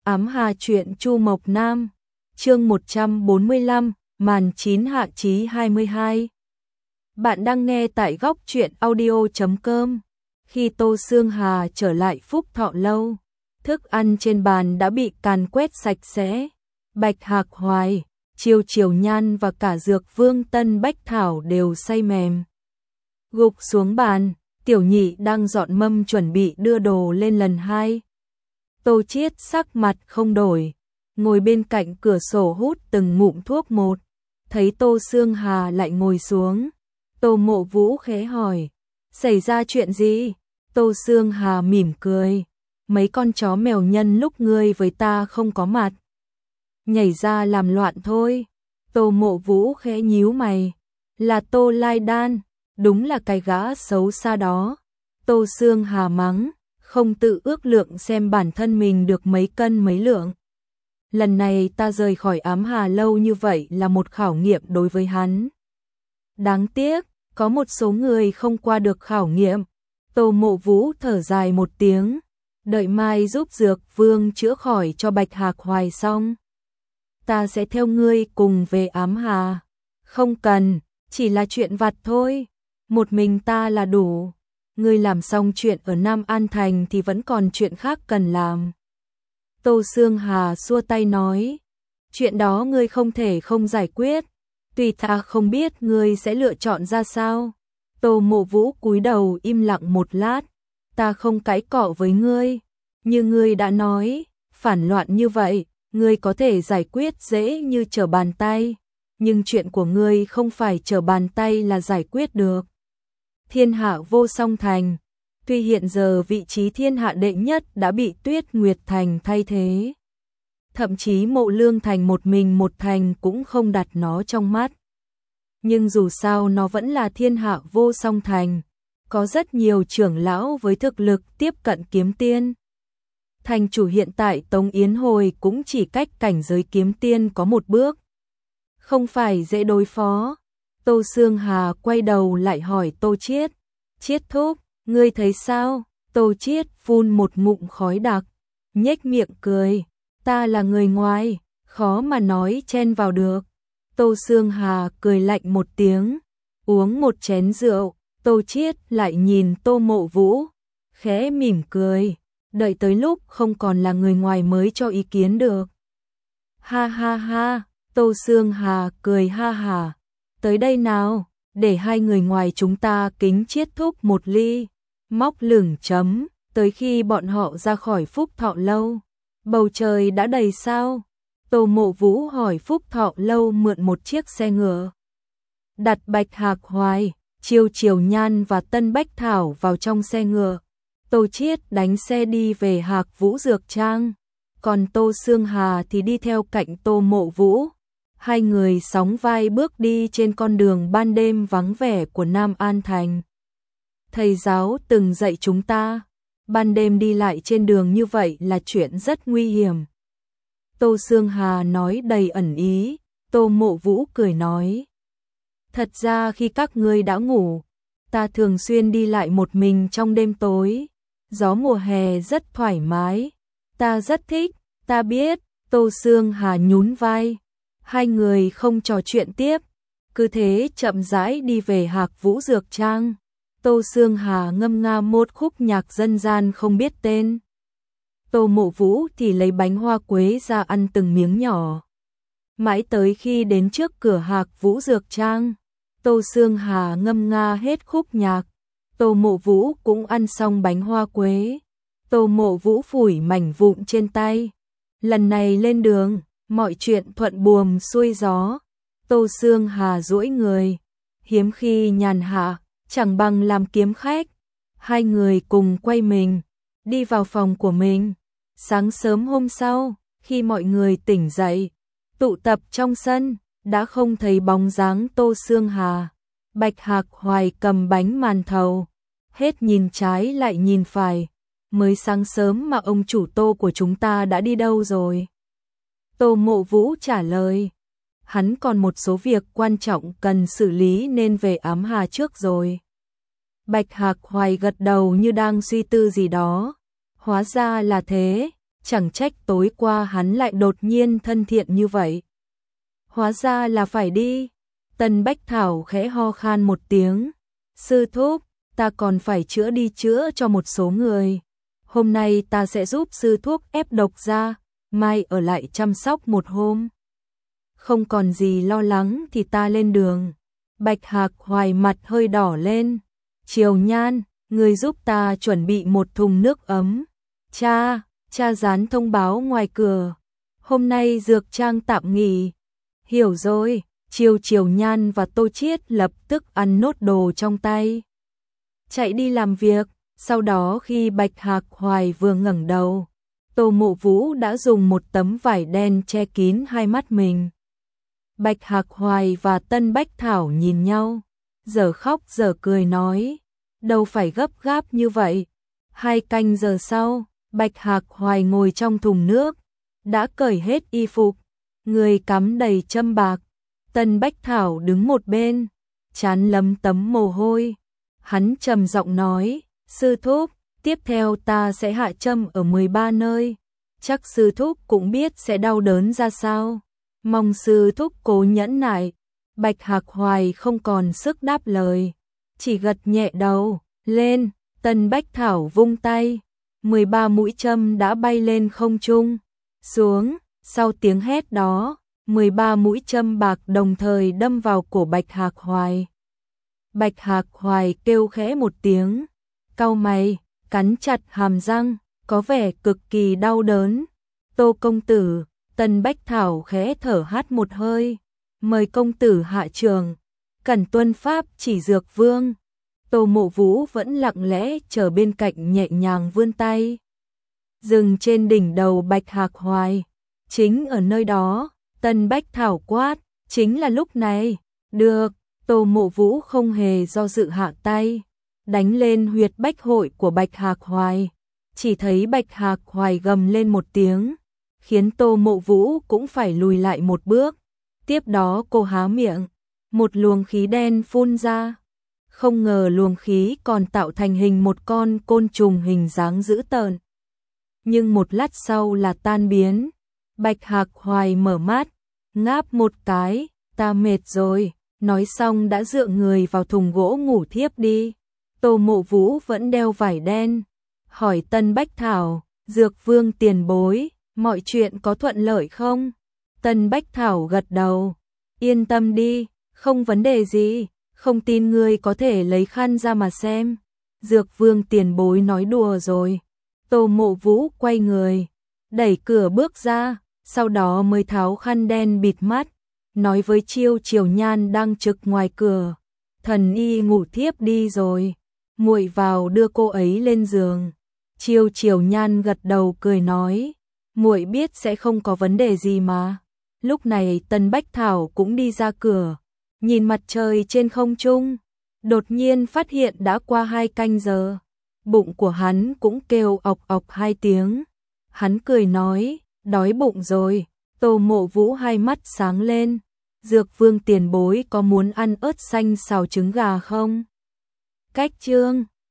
Ám Hà truyện Chu Mộc Nam, chương 145, màn 9 hạ chí 22. Bạn đang nghe tại góc truyện audio.com. Khi Tô Sương Hà trở lại Phúc Thọ Lâu, thức ăn trên bàn đã bị càn quét sạch sẽ. Bạch Hạc Hoài, Chiêu Triều Nhan và cả Dược Vương Tân Bách Thảo đều say mềm. Gục xuống bàn, Tiểu Nhị đang dọn mâm chuẩn bị đưa đồ lên lần hai. Tô Chiết sắc mặt không đổi, ngồi bên cạnh cửa sổ hút từng ngụm thuốc một. Thấy Tô Sương Hà lại ngồi xuống, Tô Mộ Vũ khẽ hỏi, xảy ra chuyện gì? Tô Sương Hà mỉm cười, mấy con chó mèo nhân lúc ngươi với ta không có mặt nhảy ra làm loạn thôi. Tô Mộ Vũ khẽ nhíu mày, là Tô Lai Đan, đúng là cái gã xấu xa đó. Tô Sương Hà mắng, không tự ước lượng xem bản thân mình được mấy cân mấy lượng. Lần này ta rời khỏi Ám Hà lâu như vậy là một khảo nghiệm đối với hắn. Đáng tiếc, có một số người không qua được khảo nghiệm. Tô Mộ Vũ thở dài một tiếng, đợi mai giúp Dược Vương chữa khỏi cho Bạch Hạc Hoài xong, ta sẽ theo ngươi cùng về Ám Hà. Không cần, chỉ là chuyện vặt thôi, một mình ta là đủ. Ngươi làm xong chuyện ở Nam An Thành thì vẫn còn chuyện khác cần làm. Tô Sương Hà xua tay nói, chuyện đó ngươi không thể không giải quyết, tuy ta không biết ngươi sẽ lựa chọn ra sao. Tô Mộ Vũ cúi đầu im lặng một lát, ta không cãi cọ với ngươi, như ngươi đã nói, phản loạn như vậy, ngươi có thể giải quyết dễ như trở bàn tay, nhưng chuyện của ngươi không phải trở bàn tay là giải quyết được. Thiên Hạ Vô Song Thành, tuy hiện giờ vị trí thiên hạ đệ nhất đã bị Tuyết Nguyệt Thành thay thế, thậm chí Mộ Lương Thành một mình một thành cũng không đặt nó trong mắt, nhưng dù sao nó vẫn là Thiên Hạ Vô Song Thành, có rất nhiều trưởng lão với thực lực tiếp cận kiếm tiên. Thành chủ hiện tại Tống Yến Hồi cũng chỉ cách cảnh giới kiếm tiên có một bước, không phải dễ đối phó. Tô Sương Hà quay đầu lại hỏi Tô Chiết, Chiết thúc, ngươi thấy sao? Tô Chiết phun một ngụm khói đặc, nhếch miệng cười, ta là người ngoài, khó mà nói chen vào được. Tô Sương Hà cười lạnh một tiếng, uống một chén rượu. Tô Chiết lại nhìn Tô Mộ Vũ, khẽ mỉm cười, đợi tới lúc không còn là người ngoài mới cho ý kiến được. Ha ha ha, Tô Sương Hà cười ha hả, tới đây nào, để hai người ngoài chúng ta kính Chiết thúc một ly. Móc lửng chấm, tới khi bọn họ ra khỏi Phúc Thọ Lâu, bầu trời đã đầy sao. Tô Mộ Vũ hỏi Phúc Thọ Lâu mượn một chiếc xe ngựa, đặt Bạch Hạc Hoài, Chiêu Triều Nhan và Tân Bách Thảo vào trong xe ngựa. Tô Chiết đánh xe đi về Hạc Vũ Dược Trang, còn Tô Sương Hà thì đi theo cạnh Tô Mộ Vũ. Hai người sóng vai bước đi trên con đường ban đêm vắng vẻ của Nam An Thành. Thầy giáo từng dạy chúng ta, ban đêm đi lại trên đường như vậy là chuyện rất nguy hiểm. Tô Sương Hà nói đầy ẩn ý. Tô Mộ Vũ cười nói, thật ra khi các ngươi đã ngủ, ta thường xuyên đi lại một mình trong đêm tối, gió mùa hè rất thoải mái, ta rất thích. Ta biết. Tô Sương Hà nhún vai. Hai người không trò chuyện tiếp, cứ thế chậm rãi đi về Hạc Vũ Dược Trang. Tô Sương Hà ngâm nga một khúc nhạc dân gian không biết tên, Tô Mộ Vũ thì lấy bánh hoa quế ra ăn từng miếng nhỏ. Mãi tới khi đến trước cửa Hạc Vũ Dược Trang, Tô Sương Hà ngâm nga hết khúc nhạc, Tô Mộ Vũ cũng ăn xong bánh hoa quế. Tô Mộ Vũ phủi mảnh vụn trên tay. Lần này lên đường, mọi chuyện thuận buồm xuôi gió. Tô Sương Hà duỗi người, hiếm khi nhàn hạ, chẳng bằng làm kiếm khách. Hai người cùng quay mình, đi vào phòng của mình. Sáng sớm hôm sau, khi mọi người tỉnh dậy, tụ tập trong sân, đã không thấy bóng dáng Tô Sương Hà. Bạch Hạc Hoài cầm bánh màn thầu, hết nhìn trái lại nhìn phải. Mới sáng sớm mà ông chủ Tô của chúng ta đã đi đâu rồi? Tô Mộ Vũ trả lời, hắn còn một số việc quan trọng cần xử lý nên về Ám Hà trước rồi. Bạch Hạc Hoài gật đầu như đang suy tư gì đó. Hóa ra là thế, chẳng trách tối qua hắn lại đột nhiên thân thiện như vậy. Hóa ra là phải đi. Tân Bách Thảo khẽ ho khan một tiếng. Sư thúc, ta còn phải đi chữa cho một số người. Hôm nay ta sẽ giúp sư thúc ép độc ra, mai ở lại chăm sóc một hôm. Không còn gì lo lắng thì ta lên đường. Bạch Hạc Hoài mặt hơi đỏ lên. Triều Nhan, người giúp ta chuẩn bị một thùng nước ấm. Cha dán thông báo ngoài cửa. Hôm nay dược trang tạm nghỉ. Hiểu rồi. Triều Nhan và Tô Chiết lập tức ăn nốt đồ trong tay, chạy đi làm việc. Sau đó khi Bạch Hạc Hoài vừa ngẩng đầu, Tô Mộ Vũ đã dùng một tấm vải đen che kín hai mắt mình. Bạch Hạc Hoài và Tân Bách Thảo nhìn nhau, giờ khóc giờ cười nói, đâu phải gấp gáp như vậy. 2 canh giờ sau, Bạch Hạc Hoài ngồi trong thùng nước, đã cởi hết y phục, người cắm đầy châm bạc. Tân Bách Thảo đứng một bên, trán lấm tấm mồ hôi. Hắn trầm giọng nói, sư thúc, tiếp theo ta sẽ hạ châm ở 13 nơi. Chắc sư thúc cũng biết sẽ đau đớn ra sao. Mong sư thúc cố nhẫn nại. Bạch Hạc Hoài không còn sức đáp lời, chỉ gật nhẹ đầu. Lên. Tân Bách Thảo vung tay, 13 mũi châm đã bay lên không trung. Xuống. Sau tiếng hét đó, 13 mũi châm bạc đồng thời đâm vào cổ Bạch Hạc Hoài. Bạch Hạc Hoài kêu khẽ một tiếng, cau mày, cắn chặt hàm răng, có vẻ cực kỳ đau đớn. Tô công tử. Tân Bách Thảo khẽ thở hắt một hơi, mời công tử hạ trường, cẩn tuân pháp chỉ dược vương. Tô Mộ Vũ vẫn lặng lẽ chờ bên cạnh, nhẹ nhàng vươn tay, dừng trên đỉnh đầu Bạch Hạc Hoài. Chính ở nơi đó, Tân Bách Thảo quát, chính là lúc này. Được. Tô Mộ Vũ không hề do dự hạ tay, đánh lên huyệt bách hội của Bạch Hạc Hoài. Chỉ thấy Bạch Hạc Hoài gầm lên một tiếng, khiến Tô Mộ Vũ cũng phải lùi lại một bước. Tiếp đó cô há miệng, một luồng khí đen phun ra. Không ngờ luồng khí còn tạo thành hình một con côn trùng hình dáng dữ tợn. Nhưng một lát sau là tan biến. Bạch Hạc Hoài mở mắt, ngáp một cái, ta mệt rồi. Nói xong đã dựa người vào thùng gỗ ngủ thiếp đi. Tô Mộ Vũ vẫn đeo vải đen, hỏi Tân Bách Thảo, dược vương tiền bối, mọi chuyện có thuận lợi không? Tân Bách Thảo gật đầu, yên tâm đi, không vấn đề gì, không tin ngươi có thể lấy khăn ra mà xem. Dược vương tiền bối nói đùa rồi. Tô Mộ Vũ quay người, đẩy cửa bước ra, sau đó mới tháo khăn đen bịt mắt, nói với Triều Nhan đang trực ngoài cửa, thần y ngủ thiếp đi rồi, muội vào đưa cô ấy lên giường. Triều Nhan gật đầu cười nói, muội biết sẽ không có vấn đề gì mà. Lúc này Tân Bách Thảo cũng đi ra cửa, nhìn mặt trời trên không trung, đột nhiên phát hiện đã qua 2 canh giờ. Bụng của hắn cũng kêu ọc ọc 2 tiếng. Hắn cười nói, đói bụng rồi. Tô Mộ Vũ hai mắt sáng lên, dược vương tiền bối có muốn ăn ớt xanh xào trứng gà không? Cách chương